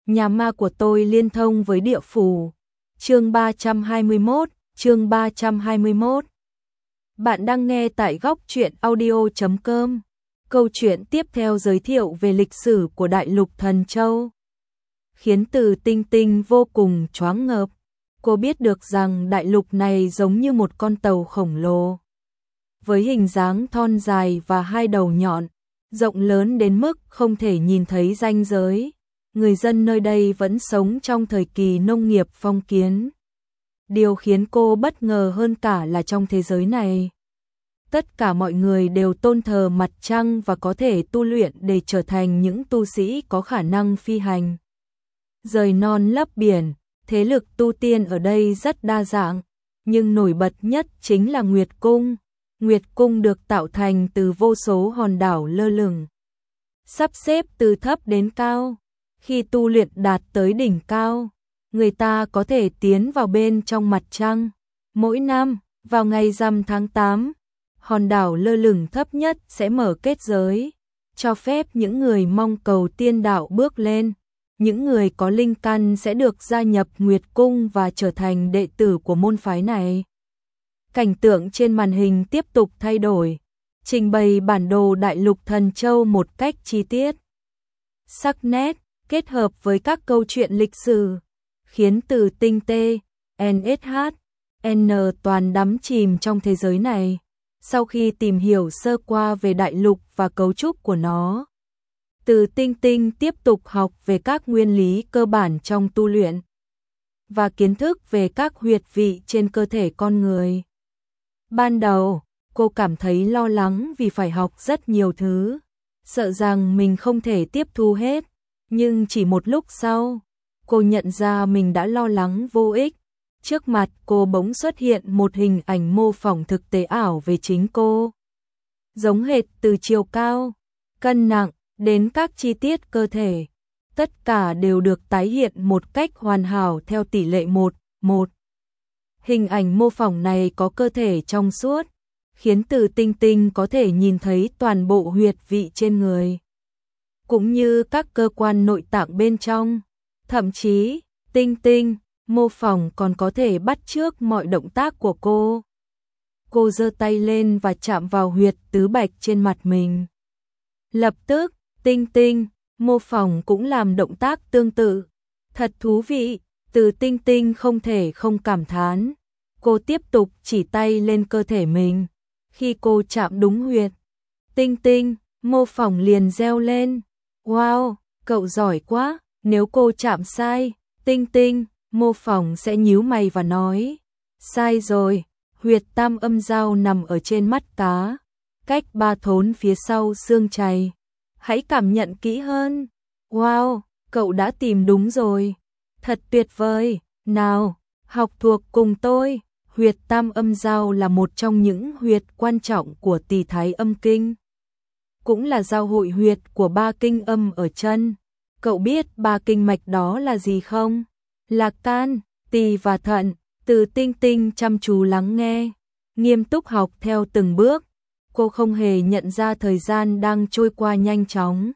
Nhà ma của tôi liên thông với địa phủ. Chương 321. Bạn đang nghe tại góc truyện audio.com. Câu chuyện tiếp theo giới thiệu về lịch sử của Đại lục Thần Châu, khiến Từ Tinh Tinh vô cùng choáng ngợp. Cô biết được rằng đại lục này giống như một con tàu khổng lồ, với hình dáng thon dài và hai đầu nhọn, rộng lớn đến mức không thể nhìn thấy ranh giới. Người dân nơi đây vẫn sống trong thời kỳ nông nghiệp phong kiến. Điều khiến cô bất ngờ hơn cả là trong thế giới này, tất cả mọi người đều tôn thờ mặt trăng và có thể tu luyện để trở thành những tu sĩ có khả năng phi hành, rời non lấp biển. Thế lực tu tiên ở đây rất đa dạng, nhưng nổi bật nhất chính là Nguyệt Cung. Nguyệt Cung được tạo thành từ vô số hòn đảo lơ lửng, sắp xếp từ thấp đến cao. Khi tu luyện đạt tới đỉnh cao, người ta có thể tiến vào bên trong mặt trăng. Mỗi năm, vào ngày rằm tháng 8, hòn đảo lơ lửng thấp nhất sẽ mở kết giới, cho phép những người mong cầu tiên đạo bước lên. Những người có linh căn sẽ được gia nhập Nguyệt Cung và trở thành đệ tử của môn phái này. Cảnh tượng trên màn hình tiếp tục thay đổi, trình bày bản đồ Đại lục Thần Châu một cách chi tiết, sắc nét, kết hợp với các câu chuyện lịch sử, khiến Từ Tinh N toàn đắm chìm trong thế giới này. Sau khi tìm hiểu sơ qua về đại lục và cấu trúc của nó, Từ Tinh Tinh tiếp tục học về các nguyên lý cơ bản trong tu luyện và kiến thức về các huyệt vị trên cơ thể con người. Ban đầu, cô cảm thấy lo lắng vì phải học rất nhiều thứ, sợ rằng mình không thể tiếp thu hết, nhưng chỉ một lúc sau, cô nhận ra mình đã lo lắng vô ích. Trước mặt cô bỗng xuất hiện một hình ảnh mô phỏng thực tế ảo về chính cô, giống hệt từ chiều cao, cân nặng đến các chi tiết cơ thể, tất cả đều được tái hiện một cách hoàn hảo theo tỷ lệ 1:1. Hình ảnh mô phỏng này có cơ thể trong suốt, khiến Từ Tinh Tinh có thể nhìn thấy toàn bộ huyệt vị trên người, cũng như các cơ quan nội tạng bên trong. Thậm chí, Tinh Tinh mô phỏng còn có thể bắt chước mọi động tác của cô. Cô giơ tay lên và chạm vào huyệt tứ bạch trên mặt mình. Lập tức, Tinh Tinh mô phỏng cũng làm động tác tương tự. Thật thú vị, Từ Tinh Tinh không thể không cảm thán. Cô tiếp tục chỉ tay lên cơ thể mình. Khi cô chạm đúng huyệt, Tinh Tinh mô phỏng liền reo lên. Wow, cậu giỏi quá. Nếu cô chạm sai, Tinh Tinh mô phỏng sẽ nhíu mày và nói, sai rồi, huyệt tam âm giao nằm ở trên mắt cá, cách 3 thốn phía sau xương chày. Hãy cảm nhận kỹ hơn. Wow, cậu đã tìm đúng rồi. Thật tuyệt vời. Nào, học thuộc cùng tôi. Huyệt tam âm giao là một trong những huyệt quan trọng của Tỳ Thái Âm Kinh, cũng là giao hội huyệt của 3 kinh âm ở chân. Cậu biết 3 kinh mạch đó là gì không? Là can, tỳ và thận. Từ Tinh Tinh chăm chú lắng nghe, nghiêm túc học theo từng bước. Cô không hề nhận ra thời gian đang trôi qua nhanh chóng,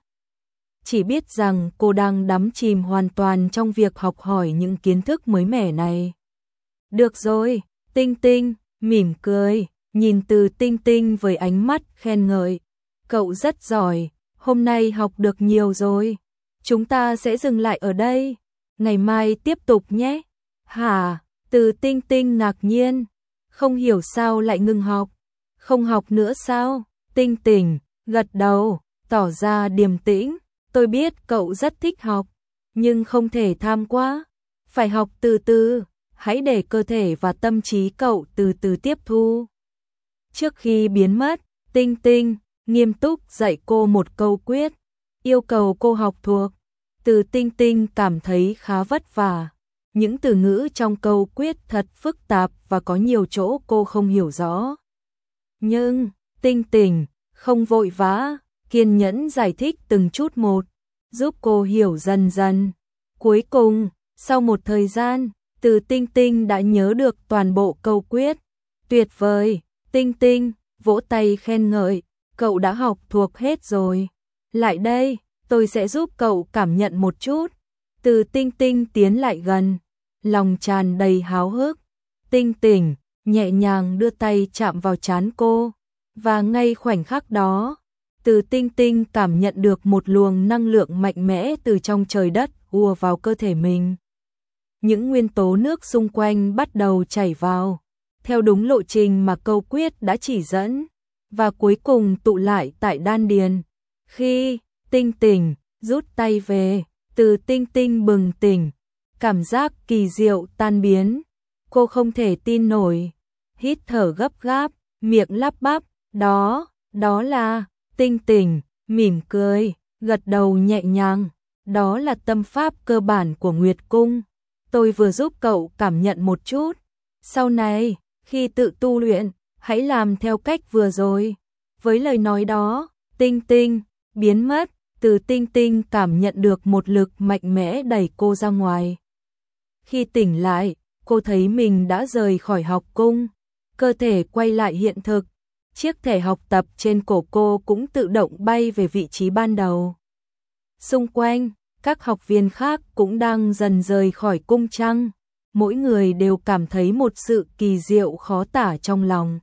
chỉ biết rằng cô đang đắm chìm hoàn toàn trong việc học hỏi những kiến thức mới mẻ này. Được rồi, Tinh Tinh mỉm cười, nhìn Từ Tinh Tinh với ánh mắt khen ngợi. Cậu rất giỏi, hôm nay học được nhiều rồi. Chúng ta sẽ dừng lại ở đây, ngày mai tiếp tục nhé. Hả? Từ Tinh Tinh ngạc nhiên, không hiểu sao lại ngừng học. Không học nữa sao? Tinh Tinh gật đầu, tỏ ra điềm tĩnh. Tôi biết cậu rất thích học, nhưng không thể tham quá. Phải học từ từ, hãy để cơ thể và tâm trí cậu từ từ tiếp thu. Trước khi biến mất, Tinh Tinh nghiêm túc dạy cô một câu quyết, yêu cầu cô học thuộc. Từ Tinh Tinh cảm thấy khá vất vả. Những từ ngữ trong câu quyết thật phức tạp và có nhiều chỗ cô không hiểu rõ. Nhưng, Tinh Tinh không vội vã, kiên nhẫn giải thích từng chút một, giúp cô hiểu dần dần. Cuối cùng, sau một thời gian, Từ Tinh Tinh đã nhớ được toàn bộ câu quyết. Tuyệt vời, Tinh Tinh vỗ tay khen ngợi, cậu đã học thuộc hết rồi. Lại đây, tôi sẽ giúp cậu cảm nhận một chút. Từ Tinh Tinh tiến lại gần, lòng tràn đầy háo hức. Tinh Tỉnh nhẹ nhàng đưa tay chạm vào trán cô, và ngay khoảnh khắc đó, Từ Tinh Tinh cảm nhận được một luồng năng lượng mạnh mẽ từ trong trời đất ùa vào cơ thể mình. Những nguyên tố nước xung quanh bắt đầu chảy vào, theo đúng lộ trình mà câu quyết đã chỉ dẫn, và cuối cùng tụ lại tại đan điền. Khi Tinh Tỉnh rút tay về, Từ Tinh Tinh bừng tỉnh, cảm giác kỳ diệu tan biến. Cô không thể tin nổi, hít thở gấp gáp, miệng lắp bắp, đó là. Tinh Tỉnh mỉm cười, gật đầu nhẹ nhàng, đó là tâm pháp cơ bản của Nguyệt Cung. Tôi vừa giúp cậu cảm nhận một chút, sau này, khi tự tu luyện, hãy làm theo cách vừa rồi. Với lời nói đó, Tinh Tinh biến mất, Từ Tinh Tinh cảm nhận được một lực mạnh mẽ đẩy cô ra ngoài. Khi tỉnh lại, cô thấy mình đã rời khỏi học cung, cơ thể quay lại hiện thực. Chiếc thẻ học tập trên cổ cô cũng tự động bay về vị trí ban đầu. Xung quanh, các học viên khác cũng đang dần rời khỏi cung trăng. Mỗi người đều cảm thấy một sự kỳ diệu khó tả trong lòng.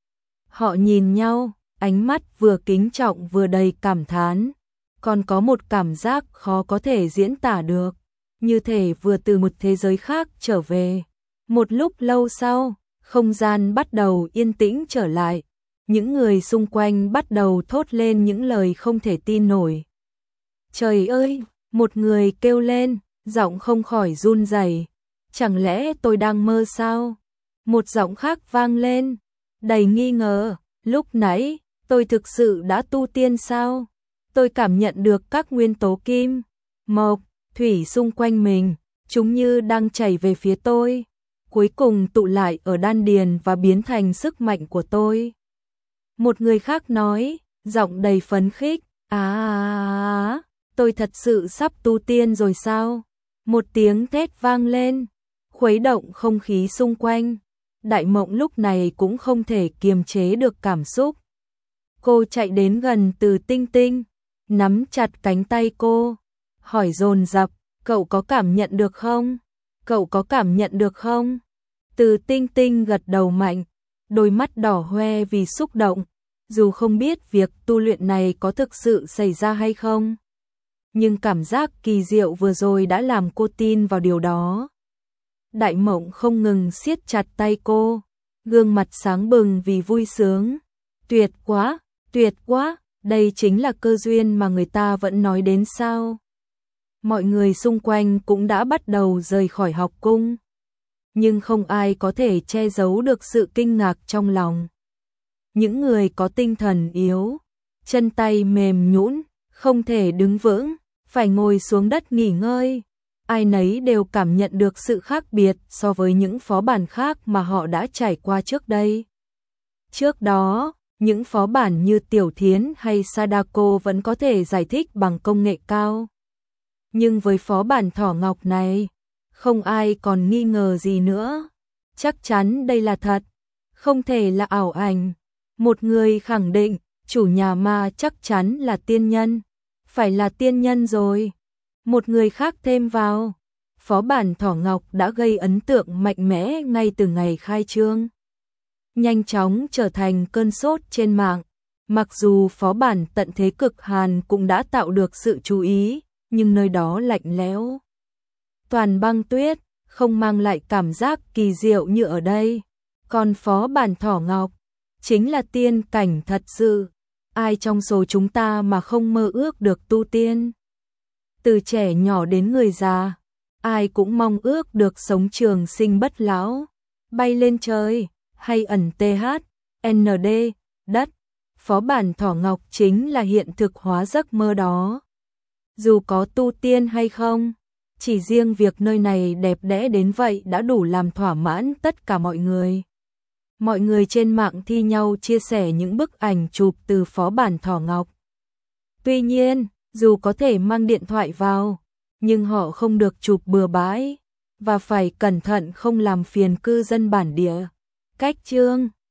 Họ nhìn nhau, ánh mắt vừa kính trọng vừa đầy cảm thán. Còn có một cảm giác khó có thể diễn tả được, như thể vừa từ một thế giới khác trở về. Một lúc lâu sau, không gian bắt đầu yên tĩnh trở lại. Những người xung quanh bắt đầu thốt lên những lời không thể tin nổi. Trời ơi, một người kêu lên, giọng không khỏi run rẩy. Chẳng lẽ tôi đang mơ sao? Một giọng khác vang lên, đầy nghi ngờ. Lúc nãy, tôi thực sự đã tu tiên sao? Tôi cảm nhận được các nguyên tố kim, mộc, thủy xung quanh mình, chúng như đang chảy về phía tôi. Cuối cùng tụ lại ở đan điền và biến thành sức mạnh của tôi. Một người khác nói, giọng đầy phấn khích, tôi thật sự sắp tu tiên rồi sao? Một tiếng thét vang lên, khuấy động không khí xung quanh. Đại Mộng lúc này cũng không thể kiềm chế được cảm xúc. Cô chạy đến gần Từ Tinh Tinh, nắm chặt cánh tay cô, hỏi dồn dập, cậu có cảm nhận được không? Cậu có cảm nhận được không? Từ Tinh Tinh gật đầu mạnh, đôi mắt đỏ hoe vì xúc động, dù không biết việc tu luyện này có thực sự xảy ra hay không. Nhưng cảm giác kỳ diệu vừa rồi đã làm cô tin vào điều đó. Đại Mộng không ngừng siết chặt tay cô, gương mặt sáng bừng vì vui sướng. Tuyệt quá, đây chính là cơ duyên mà người ta vẫn nói đến sao. Mọi người xung quanh cũng đã bắt đầu rời khỏi học cung. Nhưng không ai có thể che giấu được sự kinh ngạc trong lòng. Những người có tinh thần yếu, chân tay mềm nhũn, không thể đứng vững, phải ngồi xuống đất nghỉ ngơi. Ai nấy đều cảm nhận được sự khác biệt so với những phó bản khác mà họ đã trải qua trước đây. Trước đó, những phó bản như Tiểu Thiến hay Sadako vẫn có thể giải thích bằng công nghệ cao. Nhưng với phó bản Thỏ Ngọc này, không ai còn nghi ngờ gì nữa. Chắc chắn đây là thật, không thể là ảo ảnh. Một người khẳng định, chủ nhà ma chắc chắn là tiên nhân. Phải là tiên nhân rồi. Một người khác thêm vào, phó bản Thỏ Ngọc đã gây ấn tượng mạnh mẽ ngay từ ngày khai trương. Nhanh chóng trở thành cơn sốt trên mạng. Mặc dù phó bản Tận Thế Cực Hàn cũng đã tạo được sự chú ý, nhưng nơi đó lạnh lẽo, toàn băng tuyết, không mang lại cảm giác kỳ diệu như ở đây. Còn phó bản Thỏ Ngọc chính là tiên cảnh thật sự. Ai trong số chúng ta mà không mơ ước được tu tiên? Từ trẻ nhỏ đến người già, ai cũng mong ước được sống trường sinh bất lão, bay lên trời, hay ẩn THND, đất. Phó bản Thỏ Ngọc chính là hiện thực hóa giấc mơ đó. Dù có tu tiên hay không, chỉ riêng việc nơi này đẹp đẽ đến vậy đã đủ làm thỏa mãn tất cả mọi người. Mọi người trên mạng thi nhau chia sẻ những bức ảnh chụp từ phó bản Thỏ Ngọc. Tuy nhiên, dù có thể mang điện thoại vào, nhưng họ không được chụp bừa bãi, và phải cẩn thận không làm phiền cư dân bản địa. Cách chương